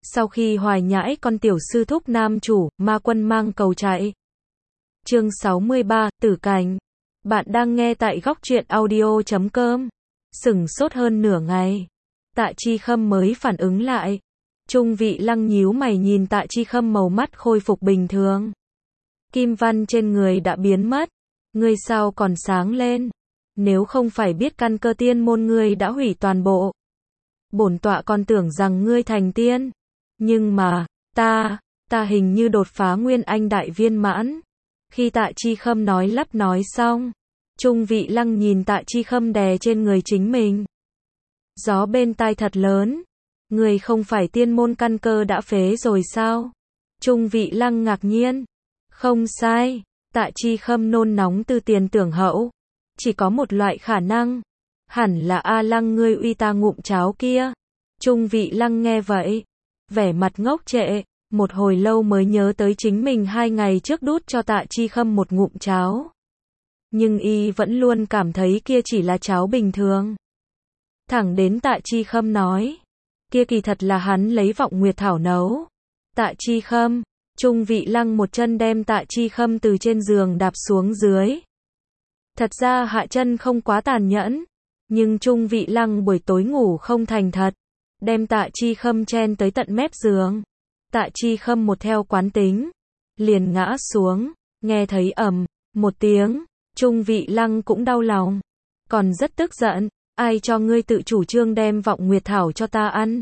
Sau khi hoài nhãi con tiểu sư thúc nam chủ, ma quân mang cầu chạy. Chương 63, Tử Cảnh. Bạn đang nghe tại góc truyện audio.com. Sửng sốt hơn nửa ngày. Tạ Chi Khâm mới phản ứng lại. Trung Vị Lăng nhíu mày nhìn Tạ Chi Khâm, màu mắt khôi phục bình thường. Kim văn trên người đã biến mất. Ngươi sao còn sáng lên? Nếu không phải biết căn cơ tiên môn ngươi đã hủy toàn bộ. Bổn tọa còn tưởng rằng ngươi thành tiên. Nhưng mà, ta hình như đột phá Nguyên Anh đại viên mãn. Khi Tạ Chi Khâm nói lắp nói xong, Trung Vị Lăng nhìn Tạ Chi Khâm đè trên người chính mình. Gió bên tai thật lớn. Người không phải tiên môn căn cơ đã phế rồi sao? Trung Vị Lăng ngạc nhiên. Không sai. Tạ Chi Khâm nôn nóng từ tiền tưởng hậu. Chỉ có một loại khả năng. Hẳn là A Lăng ngươi uy ta ngụm cháo kia. Trung Vị Lăng nghe vậy, vẻ mặt ngốc trệ, một hồi lâu mới nhớ tới chính mình 2 ngày trước đút cho Tạ Chi Khâm một ngụm cháo. Nhưng y vẫn luôn cảm thấy kia chỉ là cháo bình thường. Thẳng đến Tạ Chi Khâm nói, kia kỳ thật là hắn lấy vọng nguyệt thảo nấu. Tạ Chi Khâm, Trung Vị Lăng một chân đem Tạ Chi Khâm từ trên giường đạp xuống dưới. Thật ra hạ chân không quá tàn nhẫn, nhưng Trung Vị Lăng buổi tối ngủ không thành thật, đem Tạ Chi Khâm chen tới tận mép giường. Tạ Chi Khâm một theo quán tính, liền ngã xuống, nghe thấy ầm một tiếng, Trung Vị Lăng cũng đau lòng, còn rất tức giận, ai cho ngươi tự chủ trương đem vọng nguyệt thảo cho ta ăn?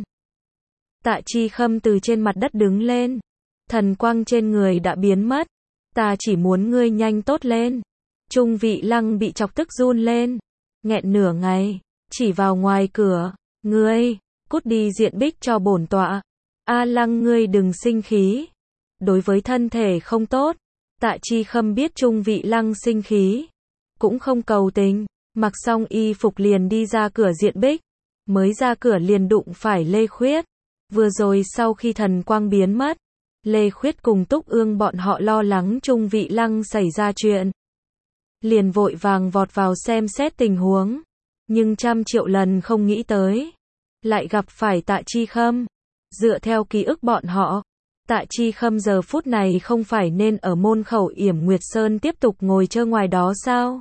Tạ Chi Khâm từ trên mặt đất đứng lên, thần quang trên người đã biến mất, ta chỉ muốn ngươi nhanh tốt lên. Trung Vị Lăng bị chọc tức run lên, nghẹn nửa ngày, chỉ vào ngoài cửa, ngươi, cút đi diện bích cho bổn tọa. A Lăng ngươi đừng sinh khí, đối với thân thể không tốt. Tạ Chi Khâm biết Trung Vị Lăng sinh khí, cũng không cầu tình, mặc xong y phục liền đi ra cửa diện bích, mới ra cửa liền đụng phải Lê Khuyết. Vừa rồi sau khi thần quang biến mất, Lê Khuyết cùng Túc Ương bọn họ lo lắng Trung Vị Lăng xảy ra chuyện, liền vội vàng vọt vào xem xét tình huống, nhưng trăm triệu lần không nghĩ tới, lại gặp phải Tạ Chi Khâm. Dựa theo ký ức bọn họ, Tạ Chi Khâm giờ phút này không phải nên ở môn khẩu Yểm Nguyệt Sơn tiếp tục ngồi chơi ngoài đó sao?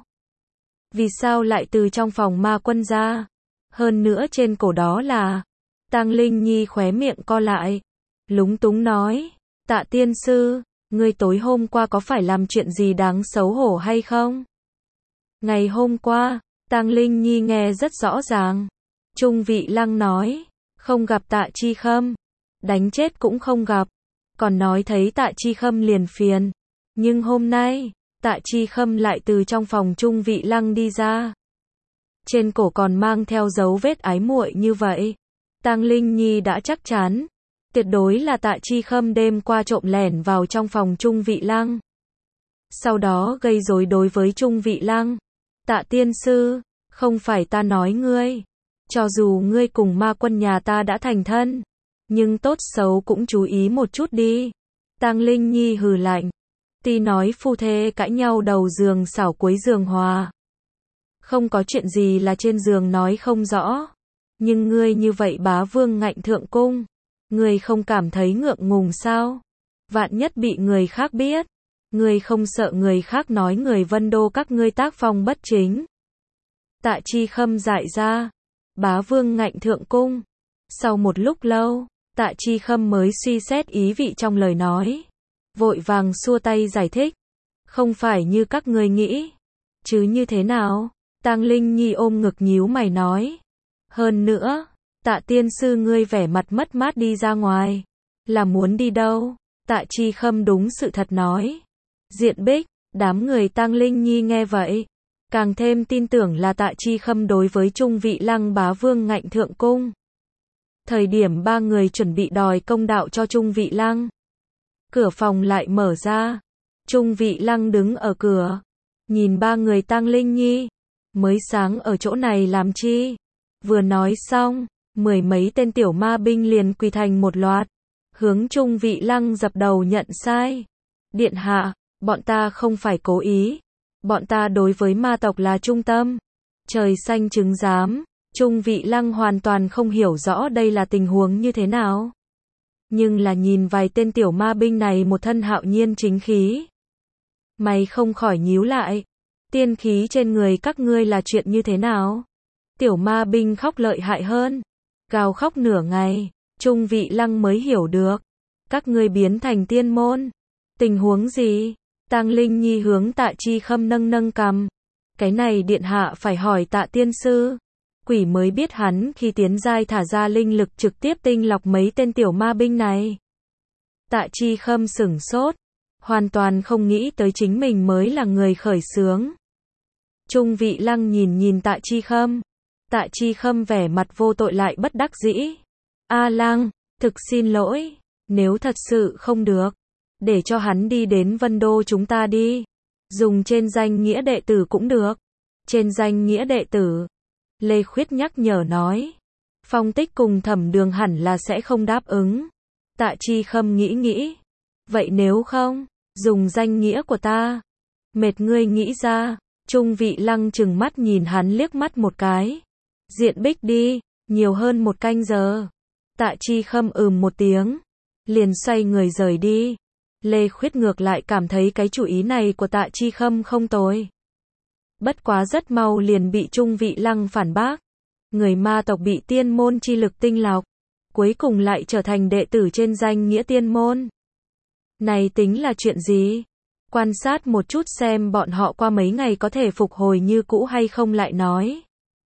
Vì sao lại từ trong phòng ma quân ra? Hơn nữa trên cổ đó là... Tang Linh Nhi khóe miệng co lại, lúng túng nói, Tạ tiên sư, ngươi tối hôm qua có phải làm chuyện gì đáng xấu hổ hay không? Ngày hôm qua, Tang Linh Nhi nghe rất rõ ràng. Trung Vị Lăng nói, không gặp Tạ Chi Khâm, đánh chết cũng không gặp, còn nói thấy Tạ Chi Khâm liền phiền. Nhưng hôm nay, Tạ Chi Khâm lại từ trong phòng Trung Vị Lăng đi ra. Trên cổ còn mang theo dấu vết ái muội như vậy. Tang Linh Nhi đã chắc chắn, tuyệt đối là Tạ Chi Khâm đêm qua trộm lẻn vào trong phòng Trung Vị Lăng. Sau đó gây rối đối với Trung Vị Lăng. Tạ tiên sư, không phải ta nói ngươi, cho dù ngươi cùng ma quân nhà ta đã thành thân, nhưng tốt xấu cũng chú ý một chút đi. Tang Linh Nhi hừ lạnh, ti nói phu thê cãi nhau đầu giường xảo cuối giường hòa. Không có chuyện gì là trên giường nói không rõ. Nhưng ngươi như vậy bá vương ngạnh thượng cung, ngươi không cảm thấy ngượng ngùng sao? Vạn nhất bị người khác biết, ngươi không sợ người khác nói người Vân Đô các ngươi tác phong bất chính? Tạ Chi Khâm dại ra, bá vương ngạnh thượng cung. Sau một lúc lâu, Tạ Chi Khâm mới suy xét ý vị trong lời nói, vội vàng xua tay giải thích, không phải như các ngươi nghĩ, chứ như thế nào? Tang Linh Nhi ôm ngực nhíu mày nói, hơn nữa, Tạ tiên sư ngươi vẻ mặt mất mát đi ra ngoài, là muốn đi đâu? Tạ Chi Khâm đúng sự thật nói. Diện bích, đám người Tang Linh Nhi nghe vậy, càng thêm tin tưởng là Tạ Chi Khâm đối với Trung Vị Lăng bá vương ngạnh thượng cung. Thời điểm ba người chuẩn bị đòi công đạo cho Trung Vị Lăng, cửa phòng lại mở ra. Trung Vị Lăng đứng ở cửa, nhìn ba người Tang Linh Nhi, mới sáng ở chỗ này làm chi? Vừa nói xong, 10 mấy tên tiểu ma binh liền quỳ thành một loạt, hướng Trung Vị Lăng dập đầu nhận sai. Điện hạ, bọn ta không phải cố ý, bọn ta đối với ma tộc là trung tâm. Trời xanh chứng giám, Trung Vị Lăng hoàn toàn không hiểu rõ đây là tình huống như thế nào. Nhưng là nhìn vài tên tiểu ma binh này một thân hạo nhiên chính khí. Mày không khỏi nhíu lại. Tiên khí trên người các ngươi là chuyện như thế nào? Tiểu ma binh khóc lợi hại hơn. Gào khóc nửa ngày. Trung Vị Lăng mới hiểu được. Các ngươi biến thành tiên môn. Tình huống gì? Tang Linh Nhi hướng Tạ Chi Khâm nâng nâng cằm. Cái này điện hạ phải hỏi Tạ tiên sư. Quỷ mới biết hắn khi tiến giai thả ra linh lực trực tiếp tinh lọc mấy tên tiểu ma binh này. Tạ Chi Khâm sửng sốt. Hoàn toàn không nghĩ tới chính mình mới là người khởi xướng. Trung Vị Lăng nhìn Tạ Chi Khâm. Tạ Chi Khâm vẻ mặt vô tội lại bất đắc dĩ. A Lăng, thực xin lỗi. Nếu thật sự không được, để cho hắn đi đến Vân Đô chúng ta đi. Dùng trên danh nghĩa đệ tử cũng được. Trên danh nghĩa đệ tử. Lê Khuyết nhắc nhở nói. Phong Tích cùng Thẩm Đường hẳn là sẽ không đáp ứng. Tạ Chi Khâm nghĩ. Vậy nếu không, dùng danh nghĩa của ta. Mệt ngươi nghĩ ra. Trung Vị Lăng trừng mắt nhìn hắn liếc mắt một cái. Diện Bích đi, nhiều hơn 1 canh giờ. Tạ Chi Khâm một tiếng. Liền xoay người rời đi. Lê Khuyết ngược lại cảm thấy cái chủ ý này của Tạ Chi Khâm không tồi. Bất quá rất mau liền bị Trung Vị Lăng phản bác. Người ma tộc bị tiên môn chi lực tinh lọc. Cuối cùng lại trở thành đệ tử trên danh nghĩa tiên môn. Này tính là chuyện gì? Quan sát một chút xem bọn họ qua mấy ngày có thể phục hồi như cũ hay không lại nói.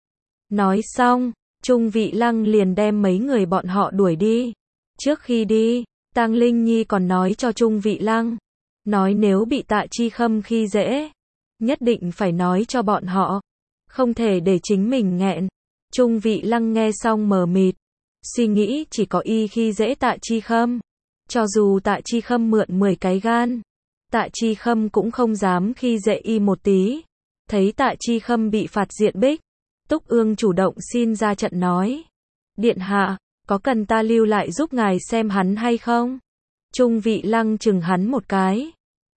Nói xong, Trung Vị Lăng liền đem mấy người bọn họ đuổi đi. Trước khi đi, Tang Linh Nhi còn nói cho Trung Vị Lăng. Nói nếu bị Tạ Chi Khâm khi dễ, nhất định phải nói cho bọn họ. Không thể để chính mình nghẹn. Trung Vị Lăng nghe xong mờ mịt. Suy nghĩ chỉ có y khi dễ Tạ Chi Khâm. Cho dù Tạ Chi Khâm mượn 10 cái gan, Tạ Chi Khâm cũng không dám khi dễ y một tí. Thấy Tạ Chi Khâm bị phạt diện Bích, Túc Ương chủ động xin ra trận nói. Điện hạ, có cần ta lưu lại giúp ngài xem hắn hay không? Trung Vị Lăng chừng hắn một cái.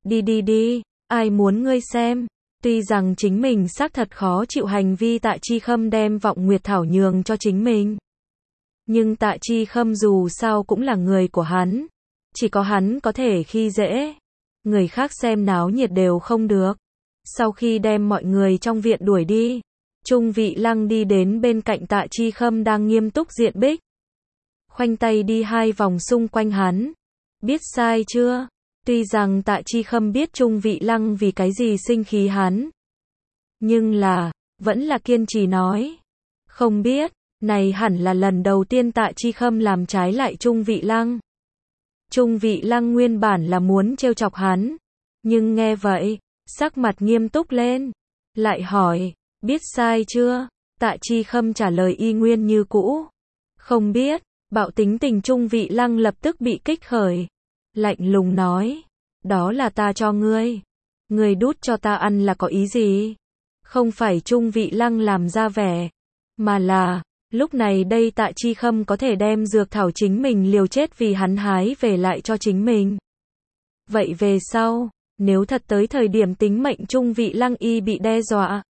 Đi, ai muốn ngươi xem? Tuy rằng chính mình xác thật khó chịu hành vi Tạ Chi Khâm đem Vọng Nguyệt Thảo nhường cho chính mình. Nhưng Tạ Chi Khâm dù sao cũng là người của hắn. Chỉ có hắn có thể khi dễ. Người khác xem náo nhiệt đều không được. Sau khi đem mọi người trong viện đuổi đi, Trung Vị Lăng đi đến bên cạnh Tạ Chi Khâm đang nghiêm túc diện Bích. Khoanh tay đi 2 vòng xung quanh hắn. Biết sai chưa? Tuy rằng Tạ Chi Khâm biết Trung Vị Lăng vì cái gì sinh khí hắn. Nhưng là, vẫn là kiên trì nói. Không biết, này hẳn là lần đầu tiên Tạ Chi Khâm làm trái lại Trung Vị Lăng. Trung Vị Lăng nguyên bản là muốn trêu chọc hắn. Nhưng nghe vậy, sắc mặt nghiêm túc lên. Lại hỏi, biết sai chưa? Tạ Chi Khâm trả lời y nguyên như cũ. Không biết, bạo tính tình Trung Vị Lăng lập tức bị kích khởi. Lạnh lùng nói, đó là ta cho ngươi. Ngươi đút cho ta ăn là có ý gì? Không phải Trung Vị Lăng làm ra vẻ, mà là, lúc này đây Tạ Chi Khâm có thể đem dược thảo chính mình liều chết vì hắn hái về lại cho chính mình. Vậy về sau, nếu thật tới thời điểm tính mệnh Trung Vị Lăng y bị đe dọa,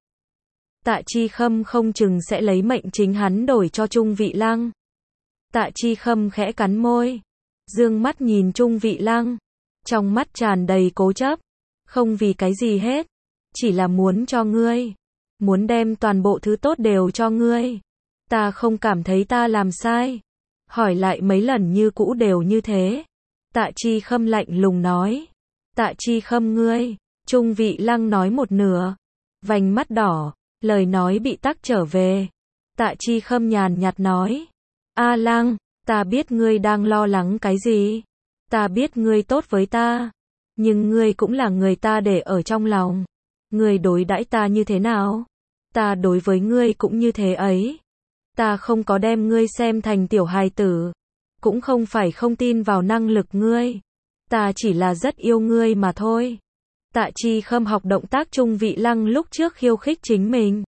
Tạ Chi Khâm không chừng sẽ lấy mệnh chính hắn đổi cho Trung Vị Lăng. Tạ Chi Khâm khẽ cắn môi, dương mắt nhìn Trung Vị Lăng, trong mắt tràn đầy cố chấp, không vì cái gì hết, chỉ là muốn cho ngươi, muốn đem toàn bộ thứ tốt đều cho ngươi. Ta không cảm thấy ta làm sai. Hỏi lại mấy lần như cũ đều như thế. Tạ Chi Khâm lạnh lùng nói. Tạ Chi Khâm ngươi. Trung Vị Lăng nói một nửa. Vành mắt đỏ, lời nói bị tắc trở về. Tạ Chi Khâm nhàn nhạt nói. A Lăng, ta biết ngươi đang lo lắng cái gì. Ta biết ngươi tốt với ta. Nhưng ngươi cũng là người ta để ở trong lòng. Ngươi đối đãi ta như thế nào? Ta đối với ngươi cũng như thế ấy. Ta không có đem ngươi xem thành tiểu hài tử. Cũng không phải không tin vào năng lực ngươi. Ta chỉ là rất yêu ngươi mà thôi. Tạ Chi Khâm học động tác Trung Vị Lăng lúc trước khiêu khích chính mình.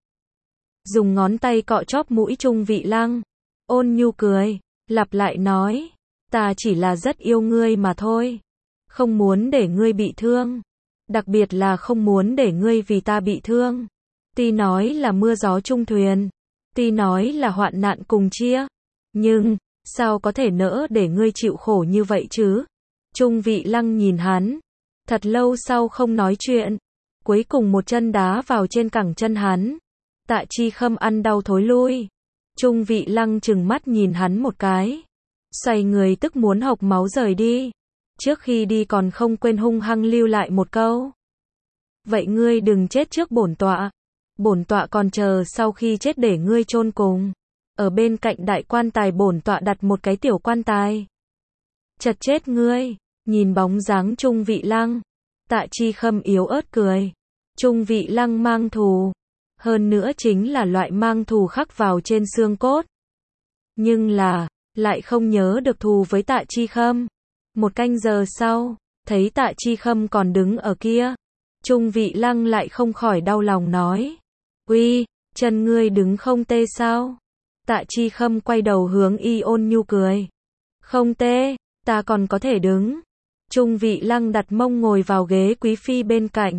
Dùng ngón tay cọ chóp mũi Trung Vị Lăng. Ôn nhu cười, lặp lại nói. Ta chỉ là rất yêu ngươi mà thôi. Không muốn để ngươi bị thương. Đặc biệt là không muốn để ngươi vì ta bị thương. Tuy nói là mưa gió chung thuyền. Tuy nói là hoạn nạn cùng chia. Nhưng, sao có thể nỡ để ngươi chịu khổ như vậy chứ? Trung Vị Lăng nhìn hắn, thật lâu sau không nói chuyện, cuối cùng một chân đá vào trên cẳng chân hắn. Tạ Chi Khâm ăn đau thối lui. Trung Vị Lăng trừng mắt nhìn hắn một cái, xoay người tức muốn hộc máu rời đi. Trước khi đi còn không quên hung hăng lưu lại một câu. Vậy ngươi đừng chết trước bổn tọa. Bổn tọa còn chờ sau khi chết để ngươi chôn cùng. Ở bên cạnh đại quan tài bổn tọa đặt một cái tiểu quan tài. Chật chết ngươi. Nhìn bóng dáng Trung Vị Lăng, Tạ Chi Khâm yếu ớt cười. Trung Vị Lăng mang thù. Hơn nữa chính là loại mang thù khắc vào trên xương cốt. Nhưng là, lại không nhớ được thù với Tạ Chi Khâm. Một canh giờ sau, thấy Tạ Chi Khâm còn đứng ở kia. Trung Vị Lăng lại không khỏi đau lòng nói. Uy, chân ngươi đứng không tê sao? Tạ Chi Khâm quay đầu hướng y ôn nhu cười. Không tê, ta còn có thể đứng. Trung Vị Lăng đặt mông ngồi vào ghế quý phi bên cạnh.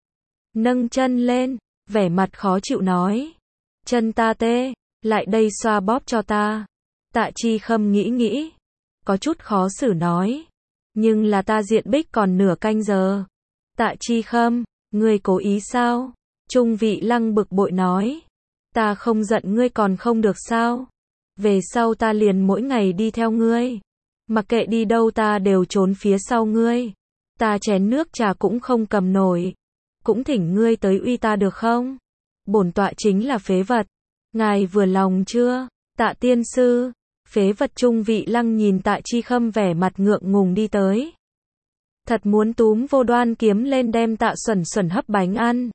Nâng chân lên, vẻ mặt khó chịu nói. Chân ta tê, lại đây xoa bóp cho ta. Tạ Chi Khâm nghĩ, có chút khó xử nói. Nhưng là ta diện bích còn nửa canh giờ. Tạ Chi Khâm, ngươi cố ý sao? Trung Vị Lăng bực bội nói. Ta không giận ngươi còn không được sao? Về sau ta liền mỗi ngày đi theo ngươi. Mặc kệ đi đâu ta đều trốn phía sau ngươi. Ta chén nước trà cũng không cầm nổi. Cũng thỉnh ngươi tới uy ta được không? Bổn tọa chính là phế vật. Ngài vừa lòng chưa? Tạ tiên sư. Phế vật. Trung Vị Lăng nhìn Tạ Chi Khâm vẻ mặt ngượng ngùng đi tới. Thật muốn túm vô đoan kiếm lên đem Tạ Xuẩn Xuẩn hấp bánh ăn.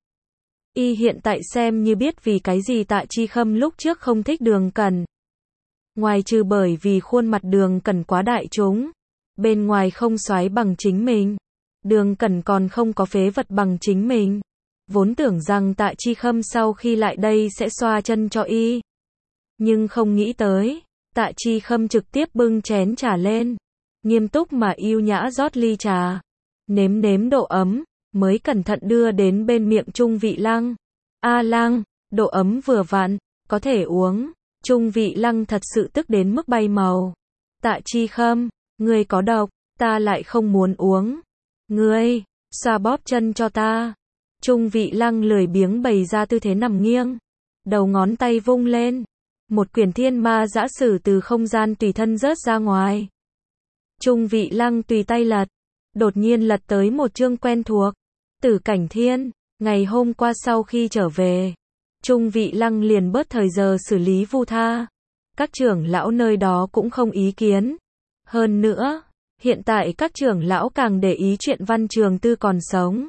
Y hiện tại xem như biết vì cái gì Tạ Chi Khâm lúc trước không thích Đường Cẩn. Ngoài trừ bởi vì khuôn mặt Đường Cẩn quá đại chúng, bên ngoài không xoái bằng chính mình. Đường Cẩn còn không có phế vật bằng chính mình. Vốn tưởng rằng Tạ Chi Khâm sau khi lại đây sẽ xoa chân cho y. Nhưng không nghĩ tới, Tạ Chi Khâm trực tiếp bưng chén trà lên. Nghiêm túc mà yêu nhã rót ly trà. Nếm nếm độ ấm, mới cẩn thận đưa đến bên miệng Trung Vị Lăng. A Lăng, độ ấm vừa vặn, có thể uống. Trung Vị Lăng thật sự tức đến mức bay màu. Tạ Chi Khâm, ngươi có độc, ta lại không muốn uống. Ngươi, xoa bóp chân cho ta. Trung Vị Lăng lười biếng bày ra tư thế nằm nghiêng. Đầu ngón tay vung lên. Một quyển thiên ma dã sử từ không gian tùy thân rớt ra ngoài. Trung Vị Lăng tùy tay lật. Đột nhiên lật tới một chương quen thuộc. Tử Cảnh Thiên. Ngày hôm qua sau khi trở về, Trung Vị Lăng liền bớt thời giờ xử lý vu tha. Các trưởng lão nơi đó cũng không ý kiến. Hơn nữa, hiện tại các trưởng lão càng để ý chuyện Văn Trường Tư còn sống.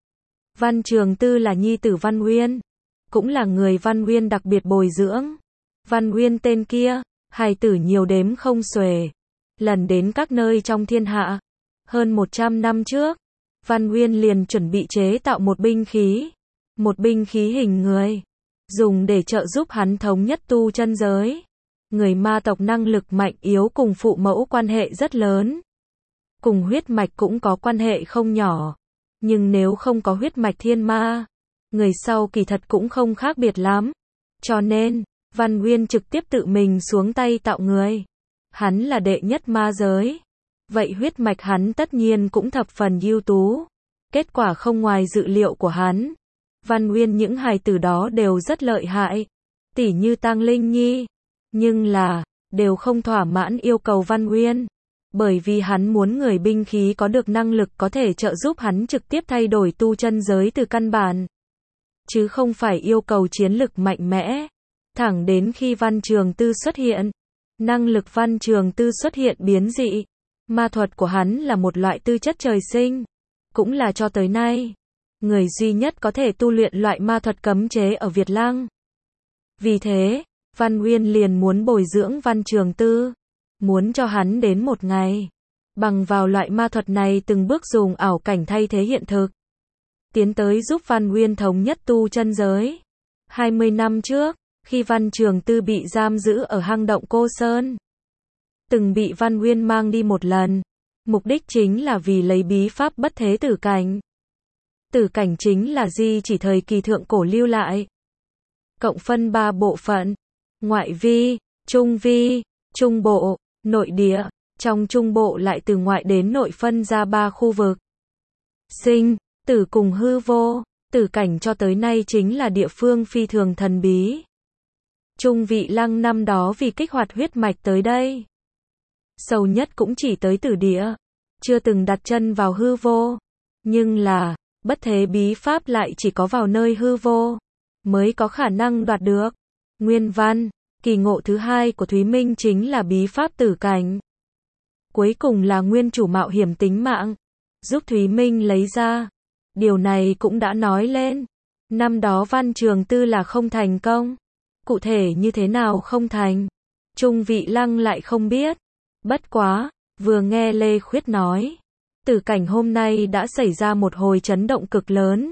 Văn Trường Tư là nhi tử Văn Uyên, cũng là người Văn Uyên đặc biệt bồi dưỡng. Văn Uyên tên kia, hài tử nhiều đếm không xuể. Lần đến các nơi trong thiên hạ. Hơn 100 năm trước, Văn Uyên liền chuẩn bị chế tạo một binh khí. Một binh khí hình người. Dùng để trợ giúp hắn thống nhất tu chân giới. Người ma tộc năng lực mạnh yếu cùng phụ mẫu quan hệ rất lớn. Cùng huyết mạch cũng có quan hệ không nhỏ. Nhưng nếu không có huyết mạch thiên ma, người sau kỳ thật cũng không khác biệt lắm. Cho nên, Văn Uyên trực tiếp tự mình xuống tay tạo người. Hắn là đệ nhất ma giới. Vậy huyết mạch hắn tất nhiên cũng thập phần ưu tú. Kết quả không ngoài dự liệu của hắn. Văn Uyên những hài tử đó đều rất lợi hại. Tỉ như Tang Linh Nhi. Nhưng là, đều không thỏa mãn yêu cầu Văn Uyên. Bởi vì hắn muốn người binh khí có được năng lực có thể trợ giúp hắn trực tiếp thay đổi tu chân giới từ căn bản. Chứ không phải yêu cầu chiến lực mạnh mẽ. Thẳng đến khi Văn Trường Tư xuất hiện. Năng lực Văn Trường Tư xuất hiện biến dị. Ma thuật của hắn là một loại tư chất trời sinh. Cũng là cho tới nay, người duy nhất có thể tu luyện loại ma thuật cấm chế ở Việt Lăng. Vì thế, Văn Uyên liền muốn bồi dưỡng Văn Trường Tư. Muốn cho hắn đến một ngày. Bằng vào loại ma thuật này từng bước dùng ảo cảnh thay thế hiện thực. Tiến tới giúp Văn Uyên thống nhất tu chân giới. 20 năm trước, khi Văn Trường Tư bị giam giữ ở hang động Cô Sơn. Từng bị Văn Uyên mang đi một lần. Mục đích chính là vì lấy bí pháp bất thế tử cảnh. Tử cảnh chính là di chỉ thời kỳ thượng cổ lưu lại. Cộng phân 3 bộ phận. Ngoại vi, trung bộ, nội địa, trong Trung Bộ lại từ ngoại đến nội phân ra 3 khu vực. Sinh, tử cùng hư vô, tử cảnh cho tới nay chính là địa phương phi thường thần bí. Trung Vị Lăng năm đó vì kích hoạt huyết mạch tới đây. Sâu nhất cũng chỉ tới tử địa, chưa từng đặt chân vào hư vô. Nhưng là, bất thế bí pháp lại chỉ có vào nơi hư vô, mới có khả năng đoạt được. Nguyên văn, kỳ ngộ thứ hai của Thúy Minh chính là bí pháp tử cảnh. Cuối cùng là nguyên chủ mạo hiểm tính mạng, giúp Thúy Minh lấy ra. Điều này cũng đã nói lên. Năm đó Văn Trường Tư là không thành công. Cụ thể như thế nào không thành, Trung Vị Lăng lại không biết. Bất quá, vừa nghe Lê Khuyết nói, tử cảnh hôm nay đã xảy ra một hồi chấn động cực lớn.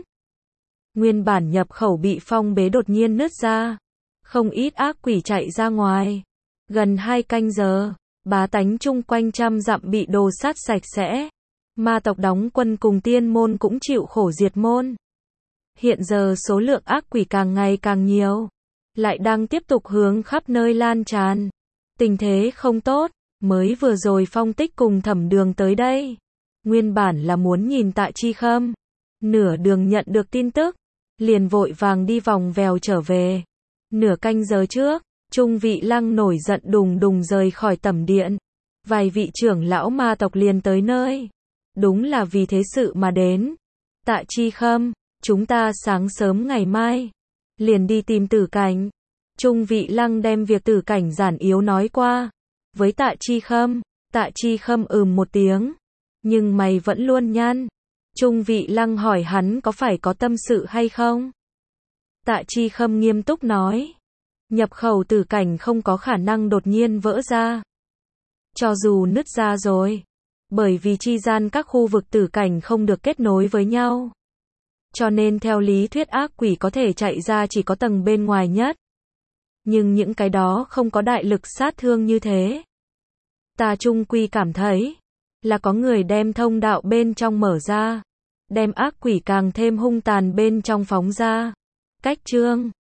Nguyên bản nhập khẩu bị phong bế đột nhiên nứt ra. Không ít ác quỷ chạy ra ngoài. Gần 2 canh giờ, bá tánh chung quanh trăm dặm bị đồ sát sạch sẽ. Ma tộc đóng quân cùng tiên môn cũng chịu khổ diệt môn. Hiện giờ số lượng ác quỷ càng ngày càng nhiều, lại đang tiếp tục hướng khắp nơi lan tràn. Tình thế không tốt, mới vừa rồi Phong Tích cùng Thẩm Đường tới đây. Nguyên bản là muốn nhìn Tạ Chi Khâm. Nửa đường nhận được tin tức, liền vội vàng đi vòng vèo trở về. Nửa canh giờ trước, Trung Vị Lăng nổi giận đùng đùng rời khỏi tẩm điện. Vài vị trưởng lão ma tộc liền tới nơi. Đúng là vì thế sự mà đến. Tạ Chi Khâm, chúng ta sáng sớm ngày mai liền đi tìm tử cảnh. Trung Vị Lăng đem việc tử cảnh giản yếu nói qua với Tạ Chi Khâm. Tạ Chi Khâm một tiếng, nhưng mày vẫn luôn nhăn. Trung Vị Lăng hỏi hắn có phải có tâm sự hay không. Tạ Chi Khâm nghiêm túc nói, nhập khẩu tử cảnh không có khả năng đột nhiên vỡ ra. Cho dù nứt ra rồi, bởi vì chi gian các khu vực tử cảnh không được kết nối với nhau, cho nên theo lý thuyết ác quỷ có thể chạy ra chỉ có tầng bên ngoài nhất. Nhưng những cái đó không có đại lực sát thương như thế. Ta chung quy cảm thấy là có người đem thông đạo bên trong mở ra, đem ác quỷ càng thêm hung tàn bên trong phóng ra. Cách chương